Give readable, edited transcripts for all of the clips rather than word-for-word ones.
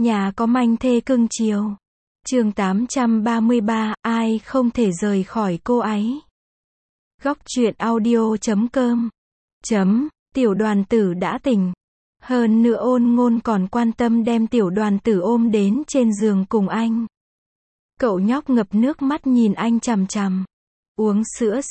Nhà có manh thê cưng chiều. Chương 833, ai không thể rời khỏi cô ấy. Góc truyện audio.com. Tiểu đoàn tử đã tỉnh. Hơn nữa Ôn Ngôn còn quan tâm đem tiểu đoàn tử ôm đến trên giường cùng anh. Cậu nhóc ngập nước mắt nhìn anh chằm chằm. Uống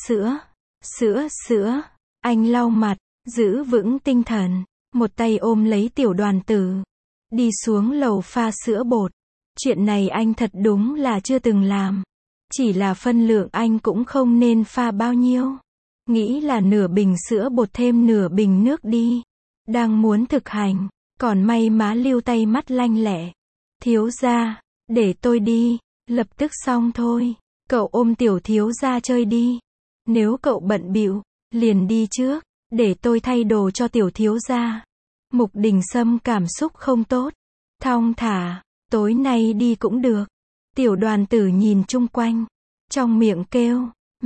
sữa. Anh lau mặt, giữ vững tinh thần. Một tay ôm lấy tiểu đoàn tử. Đi xuống lầu pha sữa bột. Chuyện này anh thật đúng là chưa từng làm. Chỉ là phân lượng anh cũng không nên pha bao nhiêu. Nghĩ là nửa bình sữa bột thêm nửa bình nước đi. Đang muốn thực hành, còn may má Lưu tay mắt lanh lẹ. Thiếu gia, để tôi đi, lập tức xong thôi. Cậu ôm tiểu thiếu gia chơi đi. Nếu cậu bận bịu, liền đi trước, để tôi thay đồ cho tiểu thiếu gia. Mục Đình Sâm cảm xúc không tốt. Thong thả, tối nay đi cũng được. Tiểu đoàn tử nhìn chung quanh, trong miệng kêu,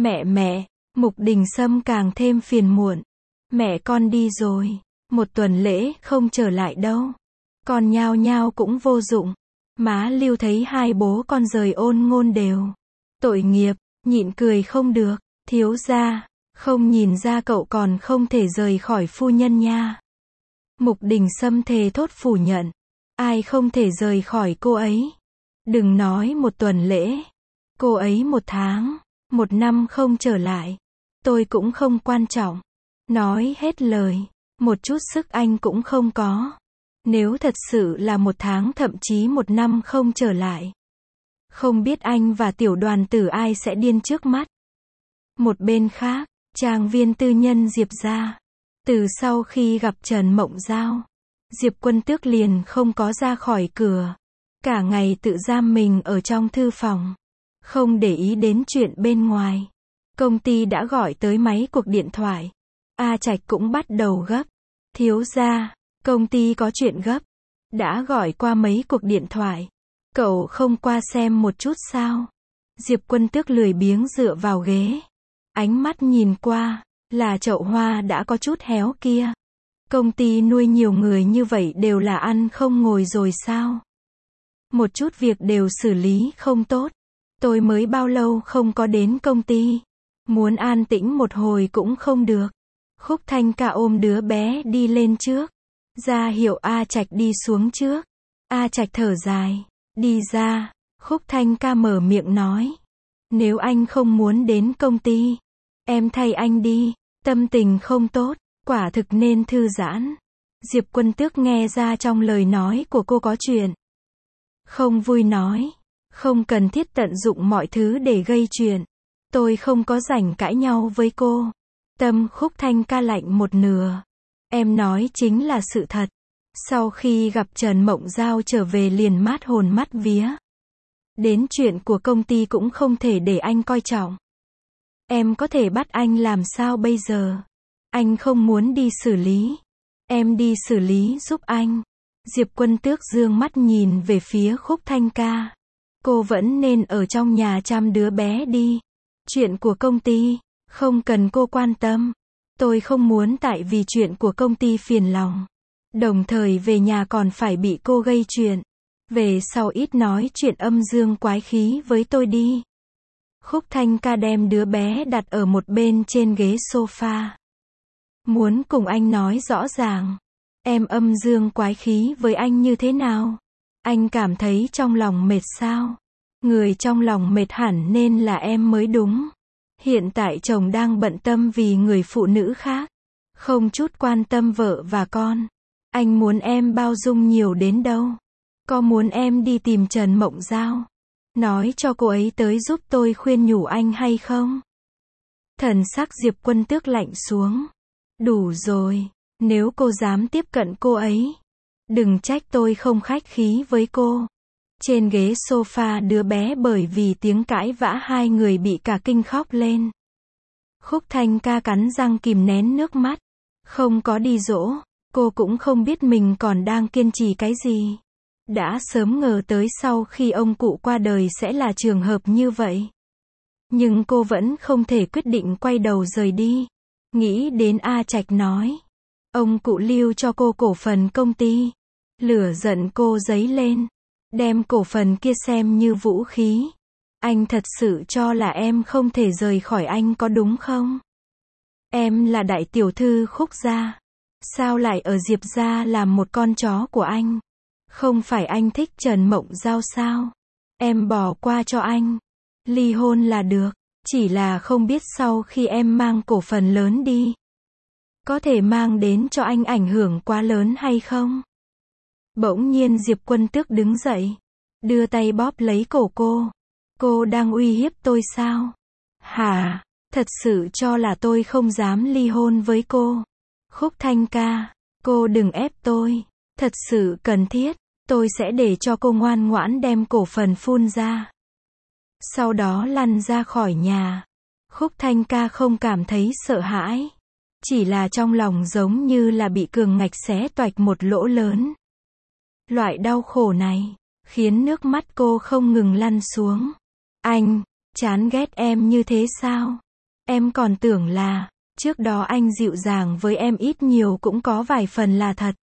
mẹ. Mục Đình Sâm càng thêm phiền muộn. Mẹ con đi rồi, một tuần lễ không trở lại đâu. Con nhao nhao cũng vô dụng. Má Lưu thấy hai bố con rời Ôn Ngôn đều. Tội nghiệp, nhịn cười không được. Thiếu gia, không nhìn ra cậu còn không thể rời khỏi phu nhân nha. Mục Đình Sâm thề thốt phủ nhận. Ai không thể rời khỏi cô ấy. Đừng nói một tuần lễ. Cô ấy một tháng, một năm không trở lại. Tôi cũng không quan trọng. Nói hết lời, một chút sức anh cũng không có. Nếu thật sự là một tháng thậm chí một năm không trở lại. Không biết anh và tiểu đoàn tử ai sẽ điên trước mắt. Một bên khác, trang viên tư nhân Diệp gia. Từ sau khi gặp Trần Mộng Giao, Diệp Quân Tước liền không có ra khỏi cửa. Cả ngày tự giam mình ở trong thư phòng. Không để ý đến chuyện bên ngoài. Công ty đã gọi tới mấy cuộc điện thoại. A Trạch cũng bắt đầu gấp. Thiếu gia, công ty có chuyện gấp. Đã gọi qua mấy cuộc điện thoại. Cậu không qua xem một chút sao? Diệp Quân Tước lười biếng dựa vào ghế. Ánh mắt nhìn qua, là chậu hoa đã có chút héo kia. Công ty nuôi nhiều người như vậy đều là ăn không ngồi rồi sao? Một chút việc đều xử lý không tốt. Tôi mới bao lâu không có đến công ty. Muốn an tĩnh một hồi cũng không được. Khúc Thanh Ca ôm đứa bé đi lên trước. Ra hiệu A Trạch đi xuống trước. A Trạch thở dài. Đi ra. Khúc Thanh Ca mở miệng nói. Nếu anh không muốn đến công ty, em thay anh đi. Tâm tình không tốt, quả thực nên thư giãn. Diệp Quân Tước nghe ra trong lời nói của cô có chuyện. Không vui nói. Không cần thiết tận dụng mọi thứ để gây chuyện. Tôi không có rảnh cãi nhau với cô. Tâm Khúc Thanh Ca lạnh một nửa. Em nói chính là sự thật. Sau khi gặp Trần Mộng Giao trở về liền mát hồn mắt vía. Đến chuyện của công ty cũng không thể để anh coi trọng. Em có thể bắt anh làm sao bây giờ? Anh không muốn đi xử lý. Em đi xử lý giúp anh. Diệp Quân Tước dương mắt nhìn về phía Khúc Thanh Ca. Cô vẫn nên ở trong nhà chăm đứa bé đi. Chuyện của công ty, không cần cô quan tâm. Tôi không muốn tại vì chuyện của công ty phiền lòng. Đồng thời về nhà còn phải bị cô gây chuyện. Về sau ít nói chuyện âm dương quái khí với tôi đi. Khúc Thanh Ca đem đứa bé đặt ở một bên trên ghế sofa. Muốn cùng anh nói rõ ràng. Em âm dương quái khí với anh như thế nào? Anh cảm thấy trong lòng mệt sao? Người trong lòng mệt hẳn nên là em mới đúng. Hiện tại chồng đang bận tâm vì người phụ nữ khác. Không chút quan tâm vợ và con. Anh muốn em bao dung nhiều đến đâu? Có muốn em đi tìm Trần Mộng Giao? Nói cho cô ấy tới giúp tôi khuyên nhủ anh hay không? Thần sắc Diệp Quân Tước lạnh xuống. Đủ rồi, nếu cô dám tiếp cận cô ấy. Đừng trách tôi không khách khí với cô. Trên ghế sofa đứa bé bởi vì tiếng cãi vã hai người bị cả kinh khóc lên. Khúc Thanh Ca cắn răng kìm nén nước mắt. Không có đi dỗ, cô cũng không biết mình còn đang kiên trì cái gì. Đã sớm ngờ tới sau khi ông cụ qua đời sẽ là trường hợp như vậy. Nhưng cô vẫn không thể quyết định quay đầu rời đi. Nghĩ đến A Trạch nói. Ông cụ lưu cho cô cổ phần công ty. Lửa giận cô dấy lên. Đem cổ phần kia xem như vũ khí. Anh thật sự cho là em không thể rời khỏi anh có đúng không? Em là đại tiểu thư Khúc gia. Sao lại ở Diệp gia làm một con chó của anh? Không phải anh thích Trần Mộng Giao sao? Em bỏ qua cho anh. Ly hôn là được. Chỉ là không biết sau khi em mang cổ phần lớn đi, có thể mang đến cho anh ảnh hưởng quá lớn hay không? Bỗng nhiên Diệp Quân Tước đứng dậy, đưa tay bóp lấy cổ cô. Cô đang uy hiếp tôi sao? Hả? Thật sự cho là tôi không dám ly hôn với cô? Khúc Thanh ca, cô đừng ép tôi. Thật sự cần thiết, tôi sẽ để cho cô ngoan ngoãn đem cổ phần phun ra. Sau đó lăn ra khỏi nhà. Khúc Thanh ca không cảm thấy sợ hãi. Chỉ là trong lòng giống như là bị cường ngạch xé toạch một lỗ lớn. Loại đau khổ này, khiến nước mắt cô không ngừng lăn xuống. Anh, chán ghét em như thế sao? Em còn tưởng là, trước đó anh dịu dàng với em ít nhiều cũng có vài phần là thật.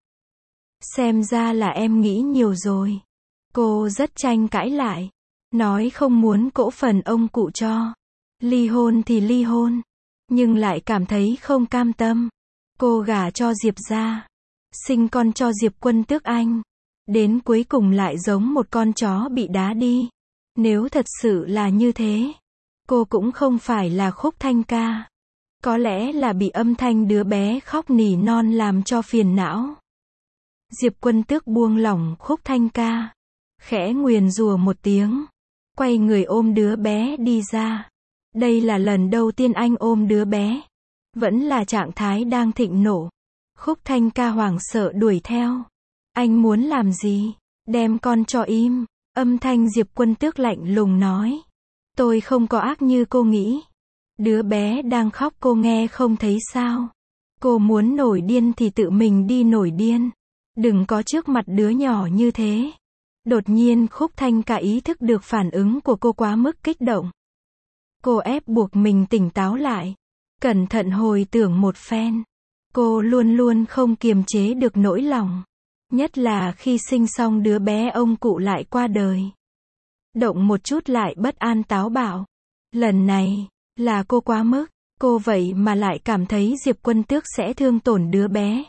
Xem ra là em nghĩ nhiều rồi. Cô rất tranh cãi lại. Nói không muốn cổ phần ông cụ cho. Ly hôn thì ly hôn. Nhưng lại cảm thấy không cam tâm. Cô gả cho Diệp gia. Sinh con cho Diệp Quân Tước anh. Đến cuối cùng lại giống một con chó bị đá đi. Nếu thật sự là như thế, cô cũng không phải là Khúc Thanh ca. Có lẽ là bị âm thanh đứa bé khóc nỉ non làm cho phiền não. Diệp Quân Tước buông lỏng Khúc Thanh ca. Khẽ nguyền rủa một tiếng. Quay người ôm đứa bé đi ra. Đây là lần đầu tiên anh ôm đứa bé. Vẫn là trạng thái đang thịnh nộ. Khúc Thanh ca hoảng sợ đuổi theo. Anh muốn làm gì? Đem con cho im. Âm thanh Diệp Quân Tước lạnh lùng nói. Tôi không có ác như cô nghĩ. Đứa bé đang khóc cô nghe không thấy sao? Cô muốn nổi điên thì tự mình đi nổi điên. Đừng có trước mặt đứa nhỏ như thế. Đột nhiên Khúc Thanh ca ý thức được phản ứng của cô quá mức kích động. Cô ép buộc mình tỉnh táo lại. Cẩn thận hồi tưởng một phen. Cô luôn luôn không kiềm chế được nỗi lòng. Nhất là khi sinh xong đứa bé ông cụ lại qua đời. Động một chút lại bất an táo bạo. Lần này, là cô quá mức. Cô vậy mà lại cảm thấy Diệp Quân Tước sẽ thương tổn đứa bé.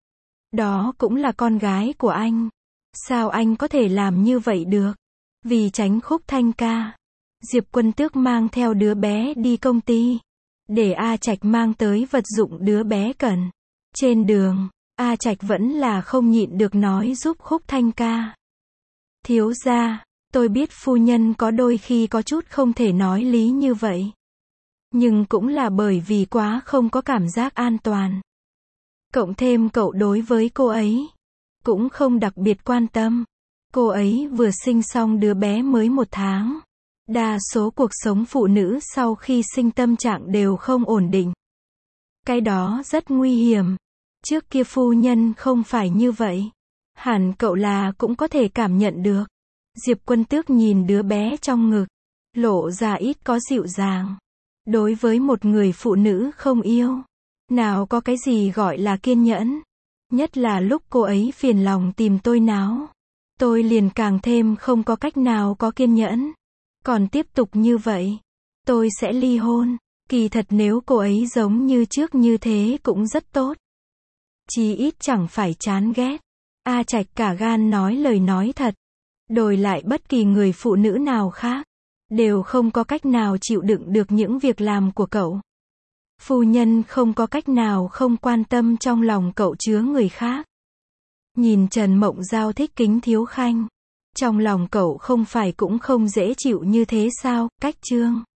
Đó cũng là con gái của anh. Sao anh có thể làm như vậy được? Vì tránh Khúc Thanh ca, Diệp Quân Tước mang theo đứa bé đi công ty. Để A Trạch mang tới vật dụng đứa bé cần. Trên đường, A Trạch vẫn là không nhịn được nói giúp Khúc Thanh ca. Thiếu gia, tôi biết phu nhân có đôi khi có chút không thể nói lý như vậy. Nhưng cũng là bởi vì quá không có cảm giác an toàn. Cộng thêm cậu đối với cô ấy cũng không đặc biệt quan tâm. Cô ấy vừa sinh xong đứa bé mới 1 tháng. Đa số cuộc sống phụ nữ sau khi sinh tâm trạng đều không ổn định. Cái đó rất nguy hiểm. Trước kia phu nhân không phải như vậy. Hẳn cậu là cũng có thể cảm nhận được. Diệp Quân Tước nhìn đứa bé trong ngực. Lộ ra ít có dịu dàng. Đối với một người phụ nữ không yêu, nào có cái gì gọi là kiên nhẫn. Nhất là lúc cô ấy phiền lòng tìm tôi náo. Tôi liền càng thêm không có cách nào có kiên nhẫn. Còn tiếp tục như vậy, tôi sẽ ly hôn. Kỳ thật nếu cô ấy giống như trước như thế cũng rất tốt. Chí ít chẳng phải chán ghét. A Trạch cả gan nói lời nói thật. Đổi lại bất kỳ người phụ nữ nào khác, đều không có cách nào chịu đựng được những việc làm của cậu. Phu nhân không có cách nào không quan tâm trong lòng cậu chứa người khác. Nhìn Trần Mộng Giao thích Kính Thiếu Khanh. Trong lòng cậu không phải cũng không dễ chịu như thế sao, Cách Chương.